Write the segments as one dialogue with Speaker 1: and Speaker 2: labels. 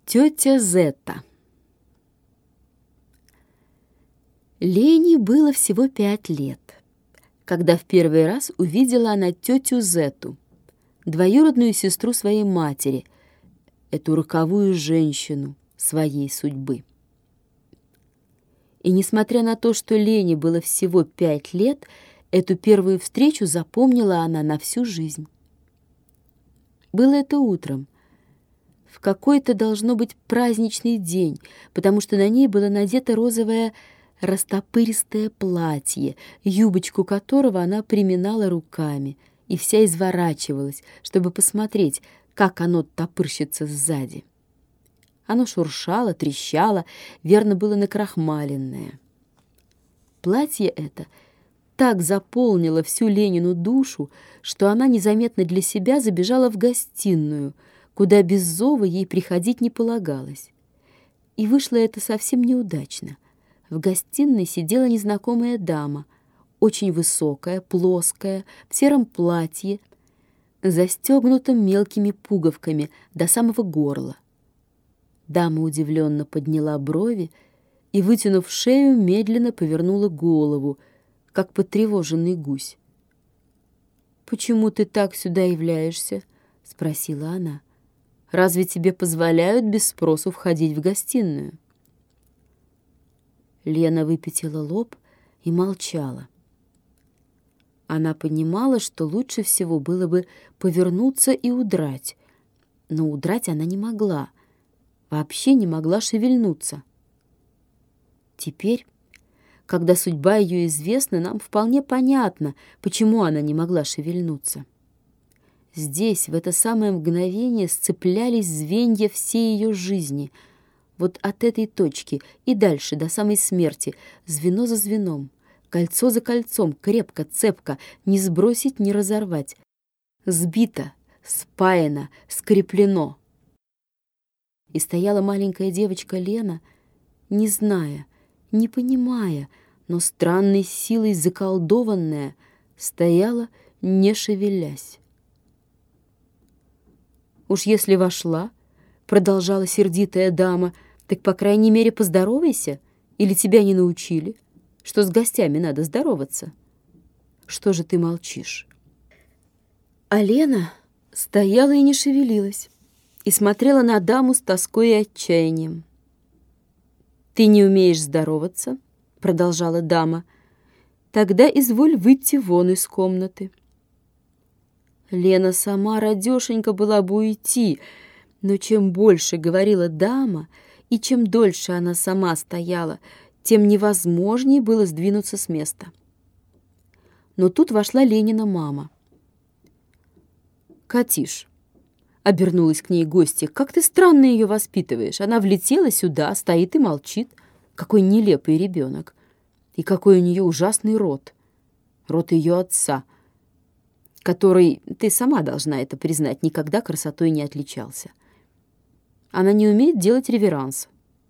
Speaker 1: Тетя Зета. Лене было всего 5 лет, когда в первый раз увидела она тетю Зету, двоюродную сестру своей матери, эту роковую женщину своей судьбы. И несмотря на то, что Лене было всего 5 лет, эту первую встречу запомнила она на всю жизнь. Было это утром, в какой-то, должно быть, праздничный день, потому что на ней было надето розовое растопыристое платье, юбочку которого она приминала руками и вся изворачивалась, чтобы посмотреть, как оно топырщится сзади. Оно шуршало, трещало, верно, было накрахмаленное. Платье это так заполнило всю Ленину душу, что она незаметно для себя забежала в гостиную, куда без зова ей приходить не полагалось. И вышло это совсем неудачно. В гостиной сидела незнакомая дама, очень высокая, плоская, в сером платье, застегнутом мелкими пуговками до самого горла. Дама удивленно подняла брови и, вытянув шею, медленно повернула голову, как потревоженный гусь. «Почему ты так сюда являешься?» — спросила она. «Разве тебе позволяют без спросу входить в гостиную?» Лена выпятила лоб и молчала. Она понимала, что лучше всего было бы повернуться и удрать, но удрать она не могла, вообще не могла шевельнуться. Теперь, когда судьба ее известна, нам вполне понятно, почему она не могла шевельнуться. Здесь, в это самое мгновение, сцеплялись звенья всей ее жизни. Вот от этой точки и дальше, до самой смерти, звено за звеном, кольцо за кольцом, крепко, цепко, не сбросить, не разорвать. Сбито, спаяно, скреплено. И стояла маленькая девочка Лена, не зная, не понимая, но странной силой заколдованная, стояла, не шевелясь. «Уж если вошла, — продолжала сердитая дама, — так, по крайней мере, поздоровайся, или тебя не научили, что с гостями надо здороваться. Что же ты молчишь?» А Лена стояла и не шевелилась, и смотрела на даму с тоской и отчаянием. «Ты не умеешь здороваться, — продолжала дама, — тогда изволь выйти вон из комнаты». Лена сама радешенька была бы уйти, но чем больше говорила дама, и чем дольше она сама стояла, тем невозможнее было сдвинуться с места. Но тут вошла Ленина мама. «Катиш», — обернулась к ней гостья, — «как ты странно ее воспитываешь. Она влетела сюда, стоит и молчит. Какой нелепый ребенок. И какой у нее ужасный рот. Рот ее отца, который, ты сама должна это признать, никогда красотой не отличался. Она не умеет делать реверанс».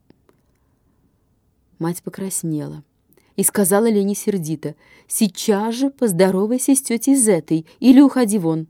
Speaker 1: Мать покраснела и сказала Лене сердито: «Сейчас же поздоровайся с тетей Зетой или уходи вон».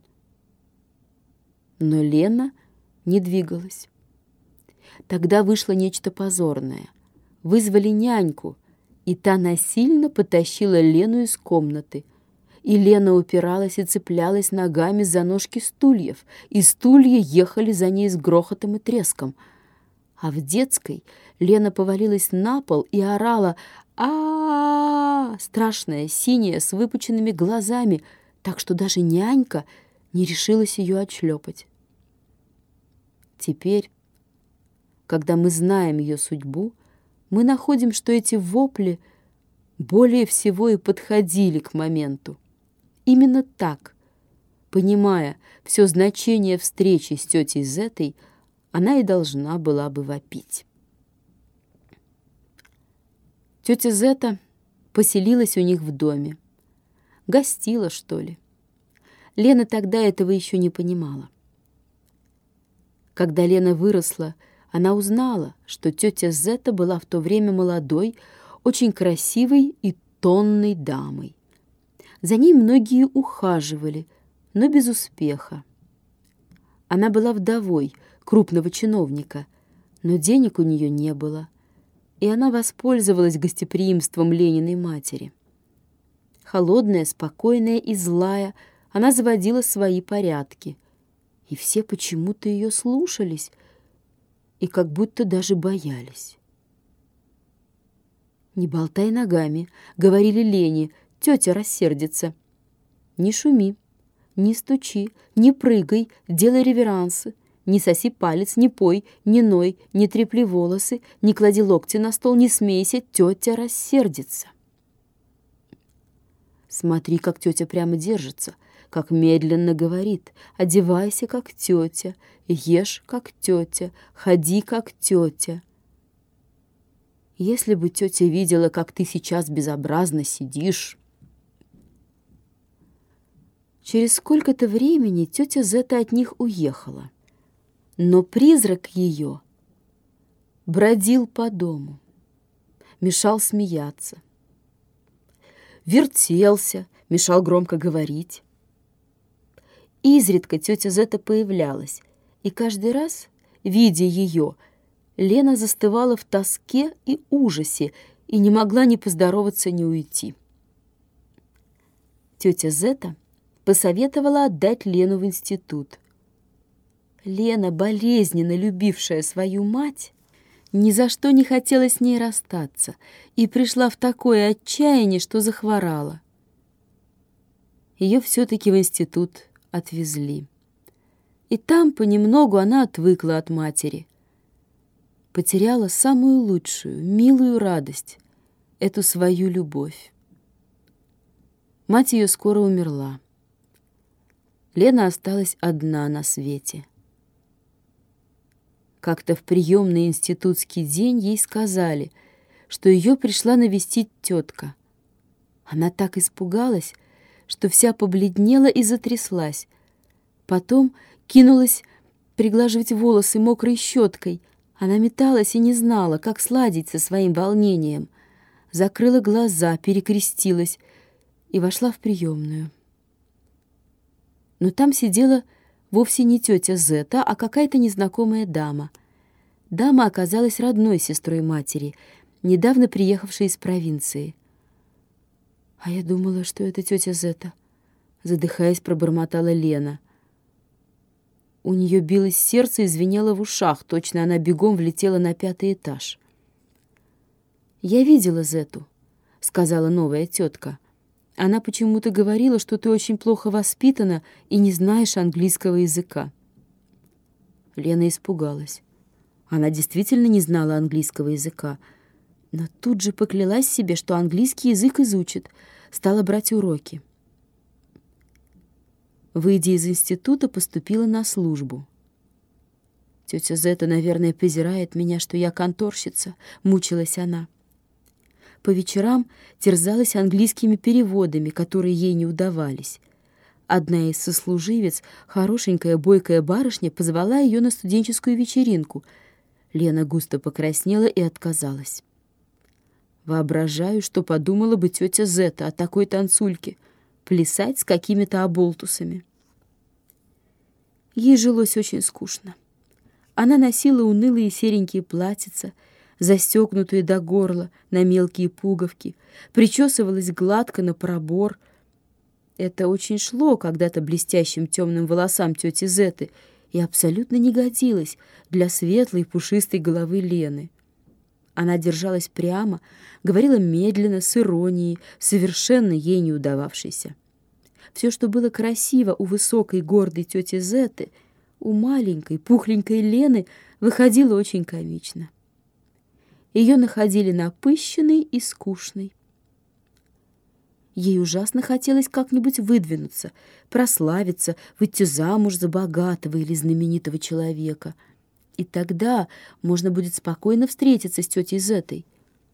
Speaker 1: Но Лена не двигалась. Тогда вышло нечто позорное. Вызвали няньку, и та насильно потащила Лену из комнаты. И Лена упиралась и цеплялась ногами за ножки стульев, и стулья ехали за ней с грохотом и треском. А в детской Лена повалилась на пол и орала «А-а-а!», страшная, синяя, с выпученными глазами, так что даже нянька не решилась ее отшлепать. Теперь, когда мы знаем ее судьбу, мы находим, что эти вопли более всего и подходили к моменту. Именно так, понимая все значение встречи с тетей Зетой, она и должна была бы вопить. Тетя Зета поселилась у них в доме. Гостила, что ли. Лена тогда этого еще не понимала. Когда Лена выросла, она узнала, что тетя Зета была в то время молодой, очень красивой и тонной дамой. За ней многие ухаживали, но без успеха. Она была вдовой крупного чиновника, Но денег у нее не было, и она воспользовалась гостеприимством Лениной матери. Холодная, спокойная и злая, она заводила свои порядки, и все почему-то ее слушались и как будто даже боялись. «Не болтай ногами», — говорили Лене, — «тетя рассердится». «Не шуми, не стучи, не прыгай, делай реверансы, не соси палец, не пой, не ной, не трепли волосы, не клади локти на стол, не смейся, тетя рассердится». Смотри, как тетя прямо держится, как медленно говорит: одевайся, как тетя, ешь, как тетя, ходи, как тетя. Если бы тетя видела, как ты сейчас безобразно сидишь. Через сколько-то времени тетя Зета от них уехала, но призрак ее бродил по дому, мешал смеяться, вертелся, мешал громко говорить. Изредка тетя Зета появлялась, и каждый раз, видя ее, Лена застывала в тоске и ужасе и не могла ни поздороваться, ни уйти. Тетя Зета посоветовала отдать Лену в институт. Лена, болезненно любившая свою мать, ни за что не хотела с ней расстаться и пришла в такое отчаяние, что захворала. Ее все-таки в институт отвезли. И там понемногу она отвыкла от матери. Потеряла самую лучшую, милую радость, эту свою любовь. Мать ее скоро умерла. Лена осталась одна на свете. Как-то в приемный институтский день ей сказали, что ее пришла навестить тетка. Она так испугалась, что вся побледнела и затряслась. Потом кинулась приглаживать волосы мокрой щеткой. Она металась и не знала, как сладить со своим волнением. Закрыла глаза, перекрестилась и вошла в приемную. Но там сидела вовсе не тетя Зета, а какая-то незнакомая дама. Дама оказалась родной сестрой матери, недавно приехавшей из провинции. «А я думала, что это тетя Зета», — задыхаясь, пробормотала Лена. У нее билось сердце и звенело в ушах, точно она бегом влетела на 5-й этаж. «Я видела Зету», — сказала новая тетка. «Она почему-то говорила, что ты очень плохо воспитана и не знаешь английского языка». Лена испугалась. Она действительно не знала английского языка, но тут же поклялась себе, что английский язык изучит, стала брать уроки. Выйдя из института, поступила на службу. «Тетя Зета, наверное, презирает меня, что я конторщица», — мучилась она. По вечерам терзалась английскими переводами, которые ей не удавались. Одна из сослуживец, хорошенькая бойкая барышня, позвала ее на студенческую вечеринку. Лена густо покраснела и отказалась. Воображаю, что подумала бы тетя Зета о такой танцульке, плясать с какими-то оболтусами. Ей жилось очень скучно. Она носила унылые серенькие платьица, застегнутые до горла на мелкие пуговки, причесывалась гладко на пробор. Это очень шло когда-то блестящим темным волосам тети Зеты и абсолютно не годилось для светлой пушистой головы Лены. Она держалась прямо, говорила медленно, с иронией, совершенно ей не удававшейся. Все, что было красиво у высокой гордой тети Зеты, у маленькой пухленькой Лены выходило очень комично. Ее находили напыщенной и скучной. Ей ужасно хотелось как-нибудь выдвинуться, прославиться, выйти замуж за богатого или знаменитого человека. И тогда можно будет спокойно встретиться с тетей Зетой.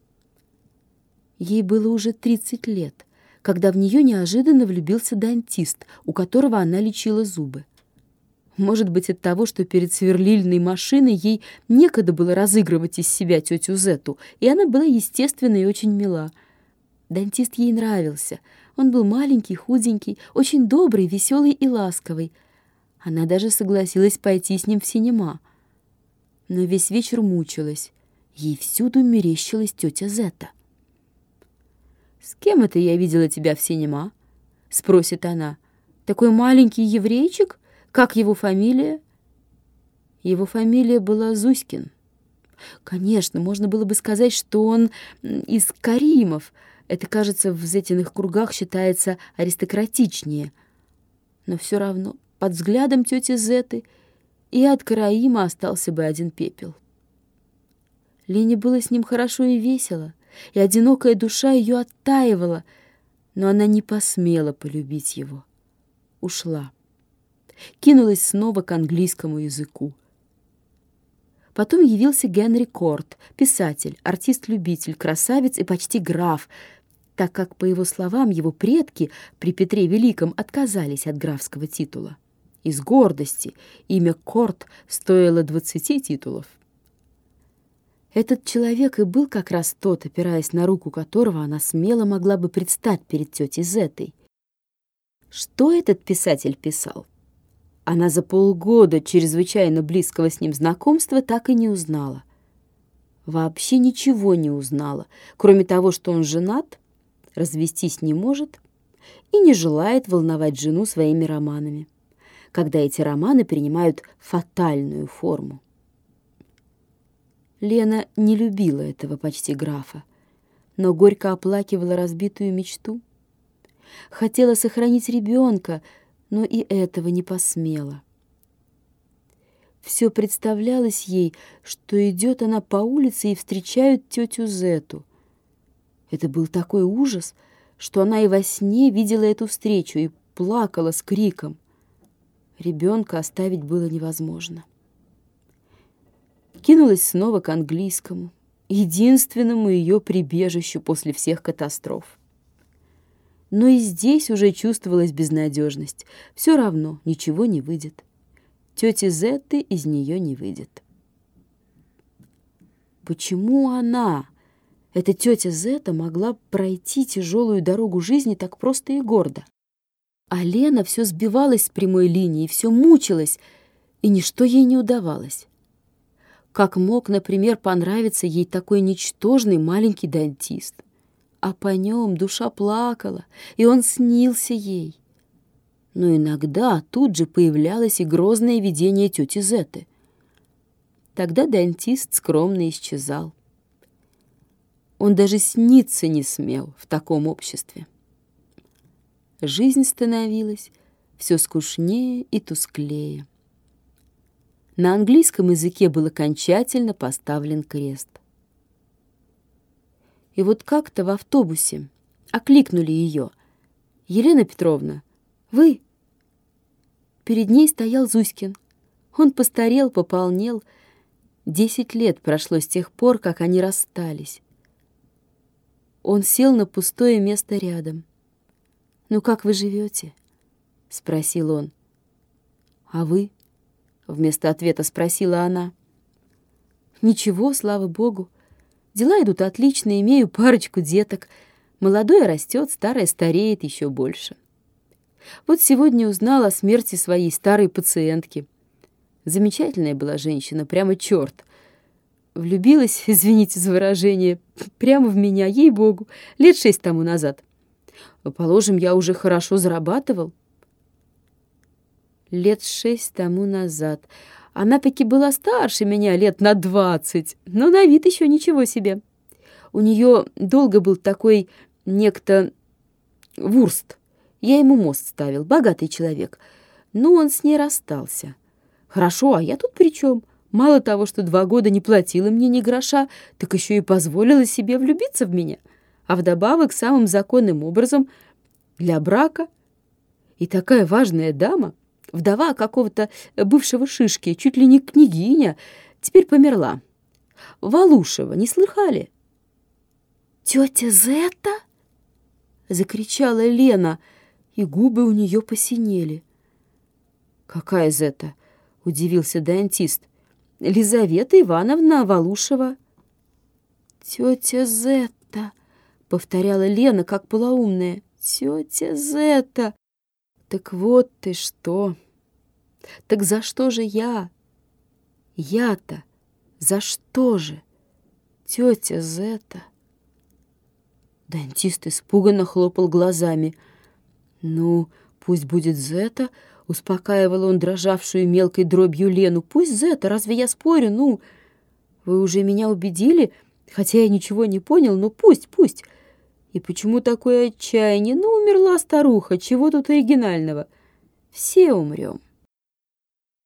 Speaker 1: Ей было уже 30 лет, когда в нее неожиданно влюбился дантист, у которого она лечила зубы. Может быть, от того, что перед сверлильной машиной ей некогда было разыгрывать из себя тетю Зету, и она была естественна и очень мила. Дантист ей нравился. Он был маленький, худенький, очень добрый, веселый и ласковый. Она даже согласилась пойти с ним в синема. но весь вечер мучилась. Ей всюду мерещилась тетя Зетта. «С кем это я видела тебя в синема?» — спросит она. «Такой маленький еврейчик? Как его фамилия?» Его фамилия была Зуськин. Конечно, можно было бы сказать, что он из Каримов. Это, кажется, в Зеттиных кругах считается аристократичнее. Но все равно под взглядом тети Зетты и от Караима остался бы один пепел. Лене было с ним хорошо и весело, и одинокая душа ее оттаивала, но она не посмела полюбить его. Ушла. Кинулась снова к английскому языку. Потом явился Генри Корт, писатель, артист-любитель, красавец и почти граф, так как, по его словам, его предки при Петре Великом отказались от графского титула. Из гордости имя Корт стоило 20 титулов. Этот человек и был как раз тот, опираясь на руку которого она смело могла бы предстать перед тетей Зеттой. Что этот писатель писал? Она за полгода чрезвычайно близкого с ним знакомства так и не узнала. Вообще ничего не узнала, кроме того, что он женат, развестись не может и не желает волновать жену своими романами, когда эти романы принимают фатальную форму. Лена не любила этого почти графа, но горько оплакивала разбитую мечту. Хотела сохранить ребенка, но и этого не посмела. Все представлялось ей, что идет она по улице и встречают тетю Зетту. Это был такой ужас, что она и во сне видела эту встречу и плакала с криком. Ребенка оставить было невозможно. Кинулась снова к английскому, единственному ее прибежищу после всех катастроф. Но и здесь уже чувствовалась безнадежность. Все равно ничего не выйдет. Тети Зетты из нее не выйдет. Почему она, эта тетя Зетта, могла пройти тяжелую дорогу жизни так просто и гордо? А Лена все сбивалась с прямой линии, все мучилась, и ничто ей не удавалось. Как мог, например, понравиться ей такой ничтожный маленький дантист? А по нем душа плакала, и он снился ей. Но иногда тут же появлялось и грозное видение тети Зетты. Тогда дантист скромно исчезал. Он даже сниться не смел в таком обществе. Жизнь становилась все скучнее и тусклее. На английском языке был окончательно поставлен крест. И вот как-то в автобусе окликнули ее. «Елена Петровна, вы?» Перед ней стоял Зуськин. Он постарел, пополнел. 10 лет прошло с тех пор, как они расстались. Он сел на пустое место рядом. «Ну, как вы живете?» — спросил он. «А вы?» — вместо ответа спросила она. «Ничего, слава богу. Дела идут отлично, имею парочку деток. Молодое растет, старое стареет еще больше. Вот сегодня узнала о смерти своей старой пациентки. Замечательная была женщина, прямо черт. Влюбилась, извините за выражение, прямо в меня, ей-богу, лет 6 тому назад. Положим, я уже хорошо зарабатывал. Лет 6 тому назад. Она таки была старше меня лет на 20, но на вид еще ничего себе. У нее долго был такой некто Вурст. Я ему мост ставил, богатый человек. Но он с ней расстался. Хорошо, а я тут при чем? Мало того, что 2 года не платила мне ни гроша, так еще и позволила себе влюбиться в меня. А вдобавок самым законным образом для брака. И такая важная дама, вдова какого-то бывшего шишки, чуть ли не княгиня, теперь померла. Валушева, не слыхали? «Тетя Зетта?» — закричала Лена, и губы у нее посинели. «Какая Зетта?» — удивился дантист. «Лизавета Ивановна Валушева». «Тетя Зетта», — повторяла Лена, как полоумная. «Тетя Зетта! Так вот ты что! Так за что же я? Я-то За что же? Тетя Зета. Дантист испуганно хлопал глазами. «Ну, пусть будет Зета», — успокаивал он дрожавшую мелкой дробью Лену. «Пусть Зета, разве я спорю? Ну, вы уже меня убедили, хотя я ничего не понял, но пусть, пусть. И почему такое отчаяние? Ну, умерла старуха, чего тут оригинального? Все умрем».